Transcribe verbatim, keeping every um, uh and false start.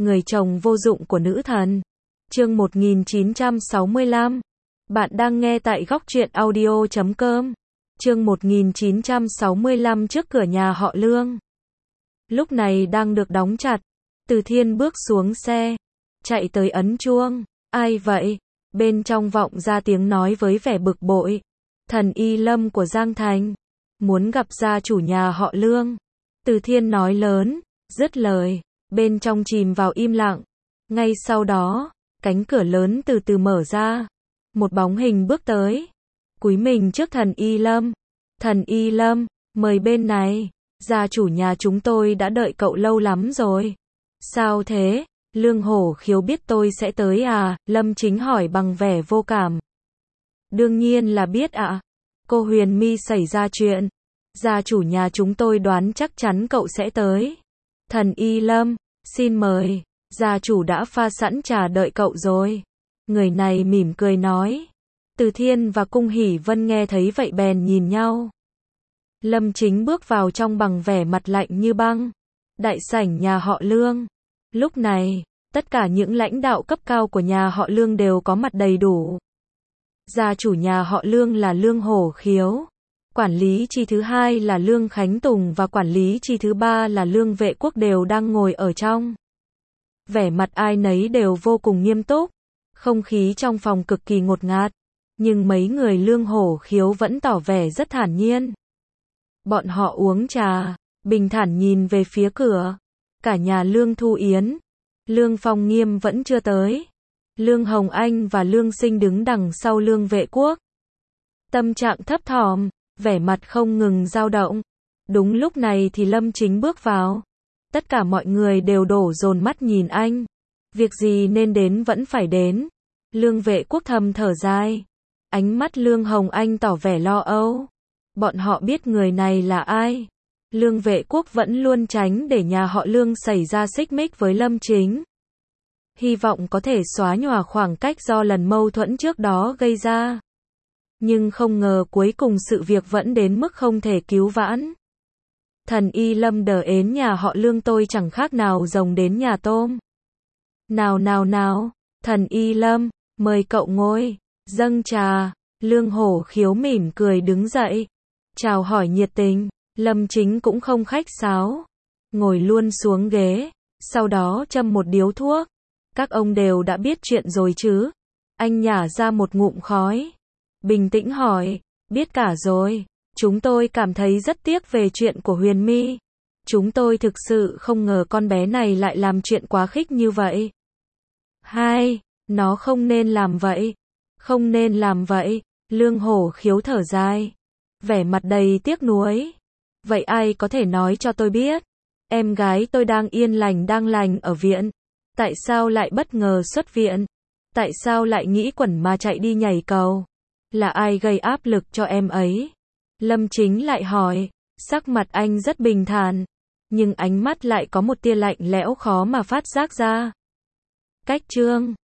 Người chồng vô dụng của nữ thần. Chương một nghìn chín trăm sáu mươi lăm. Bạn đang nghe tại góc truyện audio chấm com. Chương một nghìn chín trăm sáu mươi lăm. Trước cửa nhà họ Lương. Lúc này đang được đóng chặt. Từ Thiên bước xuống xe, chạy tới ấn chuông. Ai vậy? Bên trong vọng ra tiếng nói với vẻ bực bội. Thần Y Lâm của Giang Thành. Muốn gặp gia chủ nhà họ Lương. Từ Thiên nói lớn, dứt lời. Bên trong chìm vào im lặng. Ngay sau đó, cánh cửa lớn từ từ mở ra. Một bóng hình bước tới. Cúi mình trước thần Y Lâm. Thần Y Lâm, mời bên này. Gia chủ nhà chúng tôi đã đợi cậu lâu lắm rồi. Sao thế? Lương Hổ Khiếu biết tôi sẽ tới à? Lâm Chính hỏi bằng vẻ vô cảm. Đương nhiên là biết ạ. À. Cô Huyền My xảy ra chuyện. Gia chủ nhà chúng tôi đoán chắc chắn cậu sẽ tới. Thần Y Lâm, xin mời. Gia chủ đã pha sẵn trà đợi cậu rồi. Người này mỉm cười nói. Từ Thiên và Cung Hỷ Vân nghe thấy vậy bèn nhìn nhau. Lâm Chính bước vào trong bằng vẻ mặt lạnh như băng. Đại sảnh nhà họ Lương. Lúc này, tất cả những lãnh đạo cấp cao của nhà họ Lương đều có mặt đầy đủ. Gia chủ nhà họ Lương là Lương Hổ Khiếu. Quản lý chi thứ hai là Lương Khánh Tùng và quản lý chi thứ ba là Lương Vệ Quốc đều đang ngồi ở trong. Vẻ mặt ai nấy đều vô cùng nghiêm túc. Không khí trong phòng cực kỳ ngột ngạt. Nhưng mấy người Lương Hổ Khiếu vẫn tỏ vẻ rất thản nhiên. Bọn họ uống trà, bình thản nhìn về phía cửa. Cả nhà Lương Thu Yến, Lương Phong Nghiêm vẫn chưa tới. Lương Hồng Anh và Lương Sinh đứng đằng sau Lương Vệ Quốc. Tâm trạng thấp thỏm, vẻ mặt không ngừng dao động. Đúng lúc này thì Lâm Chính bước vào. Tất cả mọi người đều đổ dồn mắt nhìn anh. Việc gì nên đến vẫn phải đến. Lương Vệ Quốc thầm thở dài. Ánh mắt Lương Hồng Anh tỏ vẻ lo âu. Bọn họ biết người này là ai. Lương Vệ Quốc vẫn luôn tránh để nhà họ Lương xảy ra xích mích với Lâm Chính. Hy vọng có thể xóa nhòa khoảng cách do lần mâu thuẫn trước đó gây ra. Nhưng không ngờ cuối cùng sự việc vẫn đến mức không thể cứu vãn. Thần Y Lâm đờ ến nhà họ Lương tôi chẳng khác nào rồng đến nhà tôm. Nào nào nào, thần Y Lâm, mời cậu ngồi, dâng trà. Lương Hổ Khiếu mỉm cười đứng dậy. Chào hỏi nhiệt tình. Lâm Chính cũng không khách sáo. Ngồi luôn xuống ghế. Sau đó châm một điếu thuốc. Các ông đều đã biết chuyện rồi chứ? Anh nhả ra một ngụm khói. Bình tĩnh hỏi. Biết cả rồi. Chúng tôi cảm thấy rất tiếc về chuyện của Huyền My. Chúng tôi thực sự không ngờ con bé này lại làm chuyện quá khích như vậy. Hai, nó không nên làm vậy. Không nên làm vậy. Lương Hổ Khiếu thở dài. Vẻ mặt đầy tiếc nuối. Vậy ai có thể nói cho tôi biết? Em gái tôi đang yên lành đang lành ở viện. Tại sao lại bất ngờ xuất viện? Tại sao lại nghĩ quẩn mà chạy đi nhảy cầu? Là ai gây áp lực cho em ấy? Lâm Chính lại hỏi. Sắc mặt anh rất bình thản. Nhưng ánh mắt lại có một tia lạnh lẽo khó mà phát giác ra. Cách Trương.